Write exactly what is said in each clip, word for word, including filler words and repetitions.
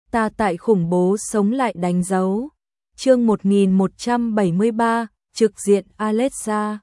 ta tại khủng bố sống lại đánh dấu. Chương một nghìn một trăm bảy mươi ba, trực diện Alexa.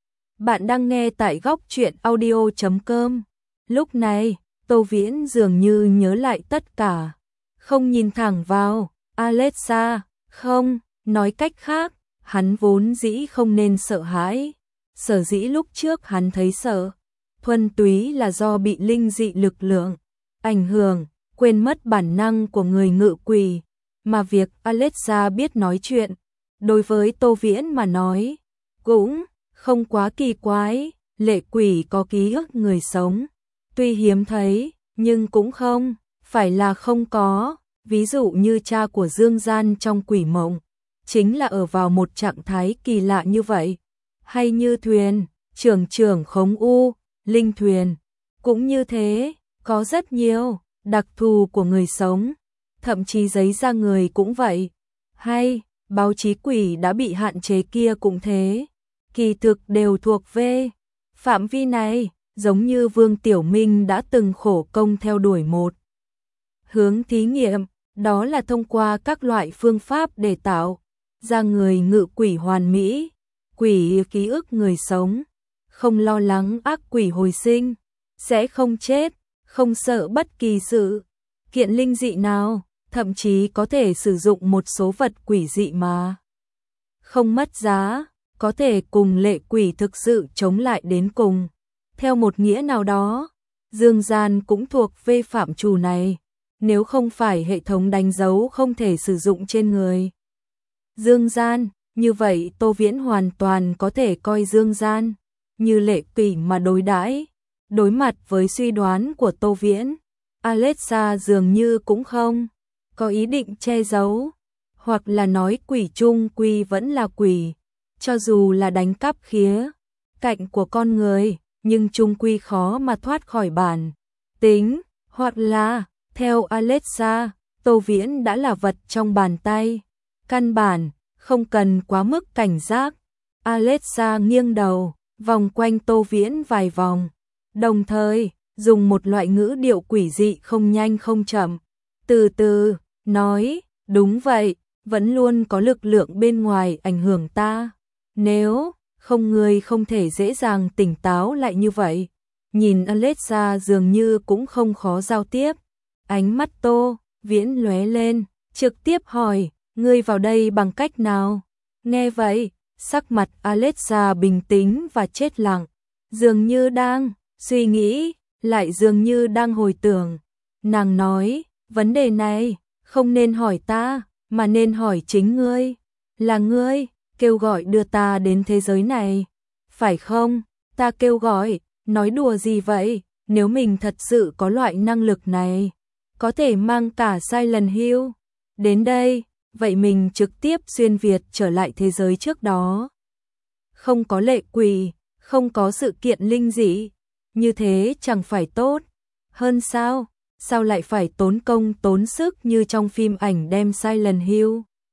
Bạn đang nghe tại góc truyện audio chấm com. Lúc này, Tô Viễn dường như nhớ lại tất cả, không nhìn thẳng vào Alexa, không, nói cách khác, hắn vốn dĩ không nên sợ hãi. Sở dĩ lúc trước hắn thấy sợ, thuần túy là do bị linh dị lực lượng ảnh hưởng, quên mất bản năng của người ngự quỷ, mà việc Alexa biết nói chuyện, đối với Tô Viễn mà nói, cũng không quá kỳ quái. Lệ quỷ có ký ức người sống, tuy hiếm thấy, nhưng cũng không phải là không có. Ví dụ như cha của Dương Gian trong Quỷ Mộng, chính là ở vào một trạng thái kỳ lạ như vậy. Hay như thuyền, trưởng trưởng khống u, linh thuyền, cũng như thế, có rất nhiều đặc thù của người sống, thậm chí giấy da người cũng vậy. Hay, báo chí quỷ đã bị hạn chế kia cũng thế, kỳ thực đều thuộc về phạm vi này, giống như Vương Tiểu Minh đã từng khổ công theo đuổi một hướng thí nghiệm, đó là thông qua các loại phương pháp để tạo ra người ngự quỷ hoàn mỹ, quỷ ký ức người sống, không lo lắng ác quỷ hồi sinh, sẽ không chết, không sợ bất kỳ sự kiện linh dị nào, thậm chí có thể sử dụng một số vật quỷ dị mà không mất giá, có thể cùng lệ quỷ thực sự chống lại đến cùng. Theo một nghĩa nào đó, Dương Gian cũng thuộc về phạm trù này, nếu không phải hệ thống đánh dấu không thể sử dụng trên người Dương Gian, như vậy Tô Viễn hoàn toàn có thể coi Dương Gian như lệ quỷ mà đối đãi. Đối mặt với suy đoán của Tô Viễn, Alexa dường như cũng không có ý định che giấu, hoặc là nói quỷ chung quy vẫn là quỷ, cho dù là đánh cắp khía cạnh của con người, nhưng chung quy khó mà thoát khỏi bản tính, hoặc là, theo Alexa, Tô Viễn đã là vật trong bàn tay, căn bản không cần quá mức cảnh giác. Alexa nghiêng đầu, vòng quanh Tô Viễn vài vòng, đồng thời dùng một loại ngữ điệu quỷ dị không nhanh không chậm, từ từ nói, đúng vậy, vẫn luôn có lực lượng bên ngoài ảnh hưởng ta, nếu không người không thể dễ dàng tỉnh táo lại như vậy. Nhìn Alexa dường như cũng không khó giao tiếp, ánh mắt Tô Viễn lóe lên, trực tiếp hỏi, ngươi vào đây bằng cách nào? Nghe vậy, sắc mặt Alexa bình tĩnh và chết lặng, dường như đang suy nghĩ, lại dường như đang hồi tưởng. Nàng nói, vấn đề này không nên hỏi ta, mà nên hỏi chính ngươi. Là ngươi kêu gọi đưa ta đến thế giới này, phải không? Ta kêu gọi, nói đùa gì vậy? Nếu mình thật sự có loại năng lực này, có thể mang cả Silent Hill đến đây, vậy mình trực tiếp xuyên Việt trở lại thế giới trước đó. Không có lệ quỷ, không có sự kiện linh dị, như thế chẳng phải tốt hơn sao? Sao lại phải tốn công tốn sức như trong phim ảnh đem Silent Hill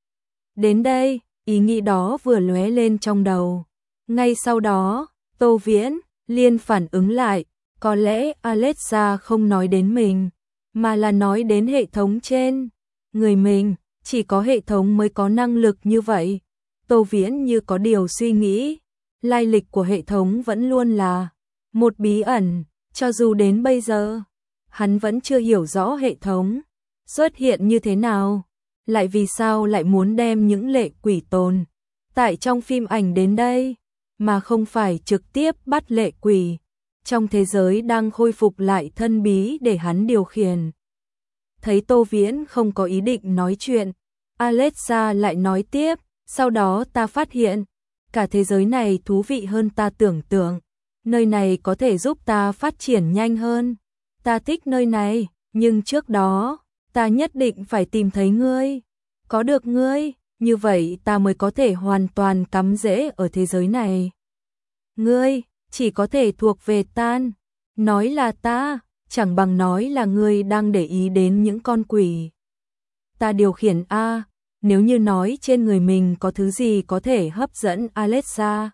đến đây? Ý nghĩ đó vừa lóe lên trong đầu. Ngay sau đó, Tô Viễn liền phản ứng lại, có lẽ Alexa không nói đến mình, mà là nói đến hệ thống trên người mình, chỉ có hệ thống mới có năng lực như vậy. Tô Viễn như có điều suy nghĩ, lai lịch của hệ thống vẫn luôn là một bí ẩn, cho dù đến bây giờ, hắn vẫn chưa hiểu rõ hệ thống xuất hiện như thế nào, lại vì sao lại muốn đem những lệ quỷ tồn tại trong phim ảnh đến đây, mà không phải trực tiếp bắt lệ quỷ trong thế giới đang khôi phục lại thân bí để hắn điều khiển. Thấy Tô Viễn không có ý định nói chuyện, Alexa lại nói tiếp, sau đó ta phát hiện, cả thế giới này thú vị hơn ta tưởng tượng, nơi này có thể giúp ta phát triển nhanh hơn, ta thích nơi này, nhưng trước đó, ta nhất định phải tìm thấy ngươi, có được ngươi, như vậy ta mới có thể hoàn toàn cắm rễ ở thế giới này. Ngươi, chỉ có thể thuộc về tan, nói là ta, chẳng bằng nói là ngươi đang để ý đến những con quỷ ta điều khiển a. Nếu như nói trên người mình có thứ gì có thể hấp dẫn Alexa,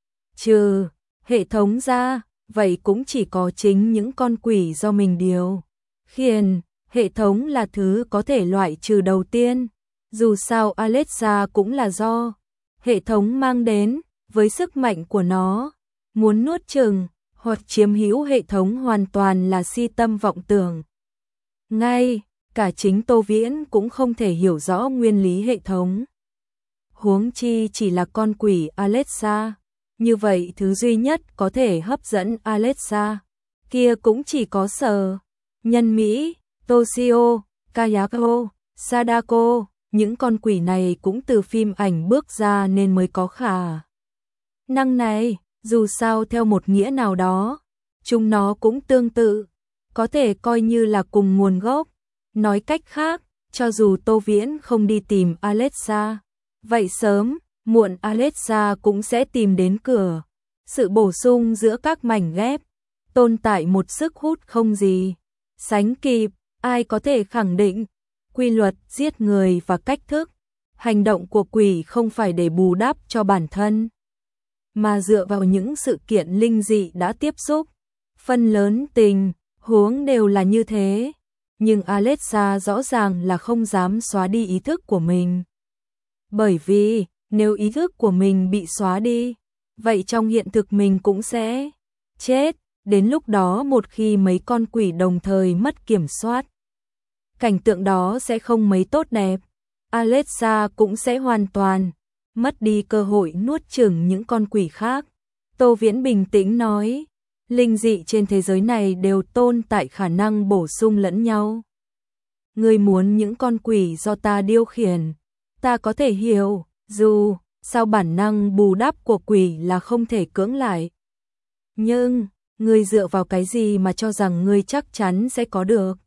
trừ hệ thống ra, vậy cũng chỉ có chính những con quỷ do mình điều khiển. hệ thống là thứ có thể loại trừ đầu tiên. Dù sao Alexa cũng là do hệ thống mang đến, với sức mạnh của nó, muốn nuốt chửng hoặc chiếm hữu hệ thống hoàn toàn là si tâm vọng tưởng. Ngay cả chính Tô Viễn cũng không thể hiểu rõ nguyên lý hệ thống. Huống chi chỉ là con quỷ Alexa, như vậy thứ duy nhất có thể hấp dẫn Alexa kia cũng chỉ có Sở Nhân Mỹ, Toshio, Kayako, Sadako, những con quỷ này cũng từ phim ảnh bước ra nên mới có khả năng này. Dù sao theo một nghĩa nào đó, chúng nó cũng tương tự, có thể coi như là cùng nguồn gốc. Nói cách khác, cho dù Tô Viễn không đi tìm Alexa, vậy sớm, muộn Alexa cũng sẽ tìm đến cửa. Sự bổ sung giữa các mảnh ghép, tồn tại một sức hút không gì sánh kịp. Ai có thể khẳng định, quy luật giết người và cách thức, hành động của quỷ không phải để bù đắp cho bản thân, mà dựa vào những sự kiện linh dị đã tiếp xúc. Phần lớn tình huống đều là như thế, nhưng Alexa rõ ràng là không dám xóa đi ý thức của mình. Bởi vì, nếu ý thức của mình bị xóa đi, vậy trong hiện thực mình cũng sẽ chết. Đến lúc đó một khi mấy con quỷ đồng thời mất kiểm soát, cảnh tượng đó sẽ không mấy tốt đẹp. Alexa cũng sẽ hoàn toàn mất đi cơ hội nuốt chửng những con quỷ khác. Tô Viễn bình tĩnh nói, linh dị trên thế giới này đều tồn tại khả năng bổ sung lẫn nhau. Ngươi muốn những con quỷ do ta điều khiển, ta có thể hiểu, dù sao bản năng bù đắp của quỷ là không thể cưỡng lại. Nhưng, ngươi dựa vào cái gì mà cho rằng ngươi chắc chắn sẽ có được?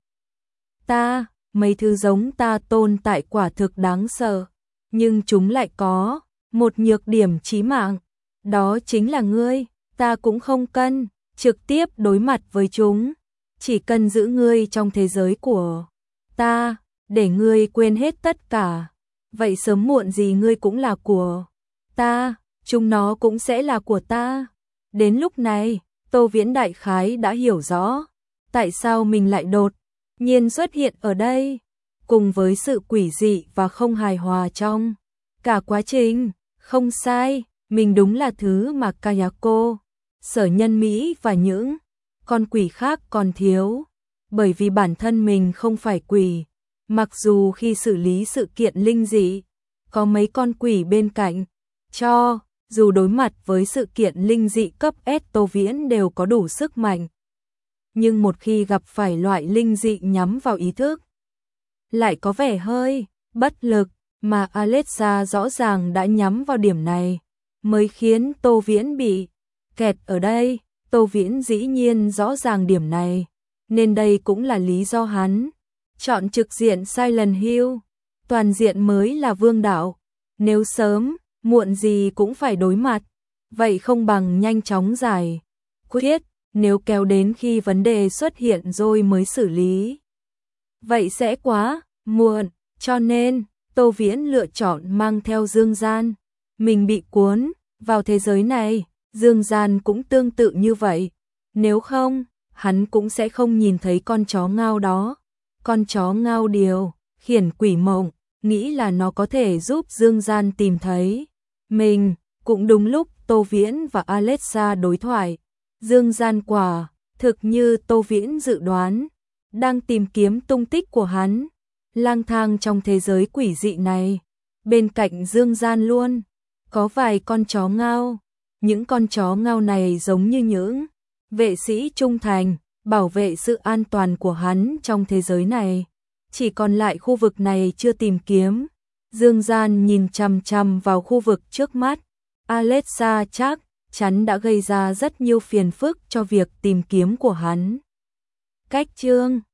Ta, mấy thứ giống ta tồn tại quả thực đáng sợ, nhưng chúng lại có một nhược điểm chí mạng, đó chính là ngươi. Ta cũng không cần trực tiếp đối mặt với chúng, chỉ cần giữ ngươi trong thế giới của ta, để ngươi quên hết tất cả. Vậy sớm muộn gì ngươi cũng là của ta, chúng nó cũng sẽ là của ta. Đến lúc này, Tô Viễn đại khái đã hiểu rõ tại sao mình lại đột nhiên xuất hiện ở đây, cùng với sự quỷ dị và không hài hòa trong cả quá trình. Không sai, mình đúng là thứ mà Kayako, Sở Nhân Mỹ và những con quỷ khác còn thiếu, bởi vì bản thân mình không phải quỷ. Mặc dù khi xử lý sự kiện linh dị, có mấy con quỷ bên cạnh, cho dù đối mặt với sự kiện linh dị cấp S Tô Viễn đều có đủ sức mạnh. Nhưng một khi gặp phải loại linh dị nhắm vào ý thức, lại có vẻ hơi bất lực, mà Alexa rõ ràng đã nhắm vào điểm này, mới khiến Tô Viễn bị kẹt ở đây. Tô Viễn dĩ nhiên rõ ràng điểm này, nên đây cũng là lý do hắn chọn trực diện Silent Hill. Toàn diện mới là vương đạo, nếu sớm, muộn gì cũng phải đối mặt, vậy không bằng nhanh chóng giải quyết, nếu kéo đến khi vấn đề xuất hiện rồi mới xử lý, vậy sẽ quá muộn. Cho nên, Tô Viễn lựa chọn mang theo Dương Gian. Mình bị cuốn vào thế giới này, Dương Gian cũng tương tự như vậy. Nếu không, hắn cũng sẽ không nhìn thấy con chó ngao đó. Con chó ngao điều khiển quỷ mộng, nghĩ là nó có thể giúp Dương Gian tìm thấy mình. Cũng đúng lúc Tô Viễn và Alexa đối thoại, Dương Gian quả thực như Tô Viễn dự đoán, đang tìm kiếm tung tích của hắn, lang thang trong thế giới quỷ dị này. Bên cạnh Dương Gian luôn có vài con chó ngao. Những con chó ngao này giống như những vệ sĩ trung thành, bảo vệ sự an toàn của hắn trong thế giới này. Chỉ còn lại khu vực này chưa tìm kiếm. Dương Gian nhìn chằm chằm vào khu vực trước mắt. Alexa chắc chắn đã gây ra rất nhiều phiền phức cho việc tìm kiếm của hắn. Cách chương